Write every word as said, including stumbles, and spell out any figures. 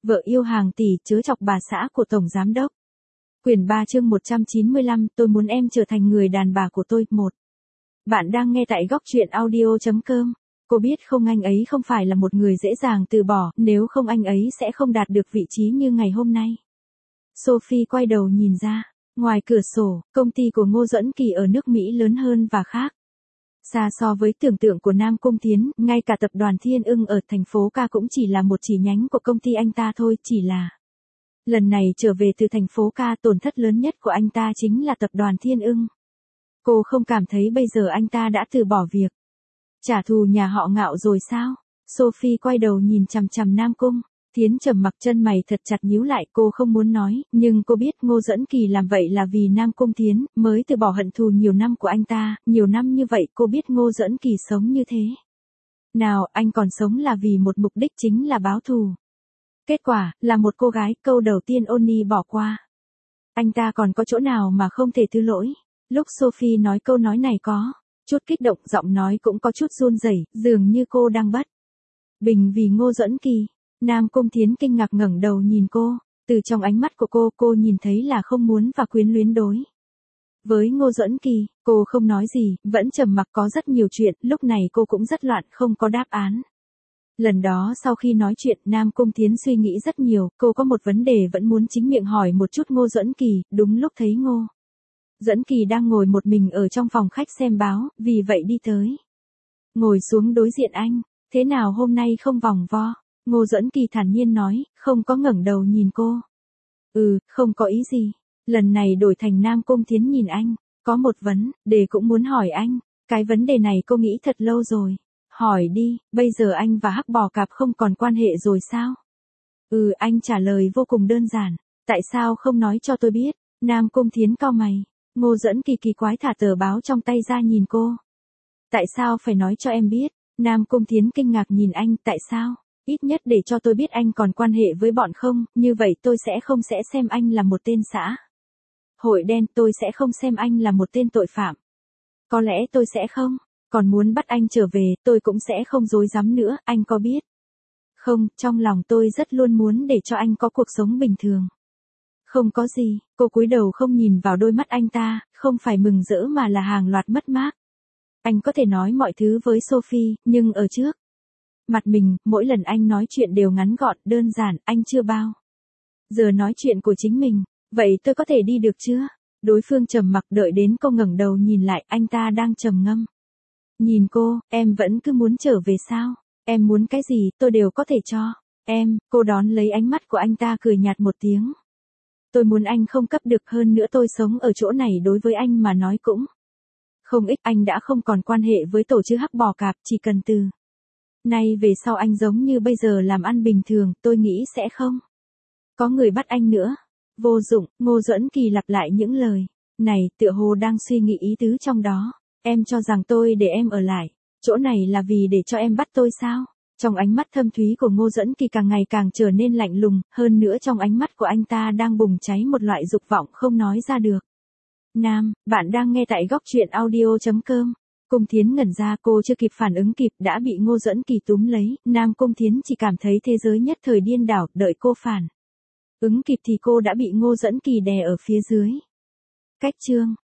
Vợ yêu hàng tỷ chớ chọc bà xã của Tổng Giám Đốc. Quyển ba chương một trăm chín mươi lăm, tôi muốn em trở thành người đàn bà của tôi. một. Bạn đang nghe tại góc truyện audio chấm com. Cô biết không, anh ấy không phải là một người dễ dàng từ bỏ, nếu không anh ấy sẽ không đạt được vị trí như ngày hôm nay. Sophie quay đầu nhìn ra, ngoài cửa sổ, công ty của Ngô Duẫn Kỳ ở nước Mỹ lớn hơn và khác. Xa so với tưởng tượng của Nam Cung Thiến, ngay cả tập đoàn Thiên Ưng ở thành phố Ca cũng chỉ là một chi nhánh của công ty anh ta thôi, chỉ là lần này trở về từ thành phố Ca, tổn thất lớn nhất của anh ta chính là tập đoàn Thiên Ưng. Cô không cảm thấy bây giờ anh ta đã từ bỏ việc trả thù nhà họ Ngạo rồi sao? Sophie quay đầu nhìn chằm chằm Nam Cung Thiến, trầm mặc, chân mày thật chặt nhíu lại. Cô không muốn nói, nhưng cô biết Ngô Duẫn Kỳ làm vậy là vì Nam Cung Thiến mới từ bỏ hận thù nhiều năm của anh ta. Nhiều năm như vậy cô biết Ngô Duẫn Kỳ sống như thế nào, anh còn sống là vì một mục đích, chính là báo thù. Kết quả là một cô gái câu đầu tiên Onni bỏ qua. Anh ta còn có chỗ nào mà không thể thứ lỗi? Lúc Sophie nói câu nói này có chút kích động, giọng nói cũng có chút run rẩy, dường như cô đang bất bình vì Ngô Duẫn Kỳ. Nam Cung Thiến kinh ngạc ngẩng đầu nhìn cô, từ trong ánh mắt của cô, cô nhìn thấy là không muốn và quyến luyến đối với Ngô Duẫn Kỳ. Cô không nói gì, vẫn trầm mặc. Có rất nhiều chuyện, lúc này cô cũng rất loạn, không có đáp án. Lần đó sau khi nói chuyện, Nam Cung Thiến suy nghĩ rất nhiều, cô có một vấn đề vẫn muốn chính miệng hỏi một chút Ngô Duẫn Kỳ. Đúng lúc thấy Ngô Duẫn Kỳ đang ngồi một mình ở trong phòng khách xem báo, vì vậy đi tới, ngồi xuống đối diện anh. Thế nào hôm nay không vòng vo? Ngô Duẫn Kỳ thản nhiên nói, không có ngẩng đầu nhìn cô. Ừ, không có ý gì. Lần này đổi thành Nam Cung Thiến nhìn anh, có một vấn đề cũng muốn hỏi anh. Cái vấn đề này cô nghĩ thật lâu rồi. Hỏi đi, bây giờ anh và Hắc Bò Cạp không còn quan hệ rồi sao? Ừ, anh trả lời vô cùng đơn giản. Tại sao không nói cho tôi biết? Nam Cung Thiến cau mày. Ngô Duẫn Kỳ kỳ quái thả tờ báo trong tay ra nhìn cô. Tại sao phải nói cho em biết? Nam Cung Thiến kinh ngạc nhìn anh. Tại sao? Ít nhất để cho tôi biết anh còn quan hệ với bọn không, như vậy tôi sẽ không sẽ xem anh là một tên xã hội đen, tôi sẽ không xem anh là một tên tội phạm. Có lẽ tôi sẽ không, còn muốn bắt anh trở về, tôi cũng sẽ không dối dám nữa, anh có biết không, trong lòng tôi rất luôn muốn để cho anh có cuộc sống bình thường. Không có gì, cô cúi đầu không nhìn vào đôi mắt anh ta, không phải mừng rỡ mà là hàng loạt mất mát. Anh có thể nói mọi thứ với Sophie, nhưng ở trước mặt mình, mỗi lần anh nói chuyện đều ngắn gọn, đơn giản, anh chưa bao giờ nói chuyện của chính mình. Vậy tôi có thể đi được chưa? Đối phương trầm mặc, đợi đến cô ngẩng đầu nhìn lại, anh ta đang trầm ngâm nhìn cô. Em vẫn cứ muốn trở về sao? Em muốn cái gì, tôi đều có thể cho em. Cô đón lấy ánh mắt của anh ta, cười nhạt một tiếng. Tôi muốn anh không cấp được, hơn nữa tôi sống ở chỗ này đối với anh mà nói cũng không ích. Anh đã không còn quan hệ với tổ chức Hắc Bò Cạp, chỉ cần từ nay về sau anh giống như bây giờ làm ăn bình thường, tôi nghĩ sẽ không có người bắt anh nữa. Vô dụng. Ngô Duẫn Kỳ lặp lại những lời này, tựa hồ đang suy nghĩ ý tứ trong đó. Em cho rằng tôi để em ở lại chỗ này là vì để cho em bắt tôi sao? Trong ánh mắt thâm thúy của Ngô Duẫn Kỳ càng ngày càng trở nên lạnh lùng, hơn nữa trong ánh mắt của anh ta đang bùng cháy một loại dục vọng không nói ra được. Nam, bạn đang nghe tại góc truyện audio chấm com. Cung Thiến ngẩn ra, cô chưa kịp phản ứng kịp đã bị Ngô Duẫn Kỳ túm lấy. Nam Cung Thiến chỉ cảm thấy thế giới nhất thời điên đảo, đợi cô phản ứng kịp thì cô đã bị Ngô Duẫn Kỳ đè ở phía dưới. Cách chương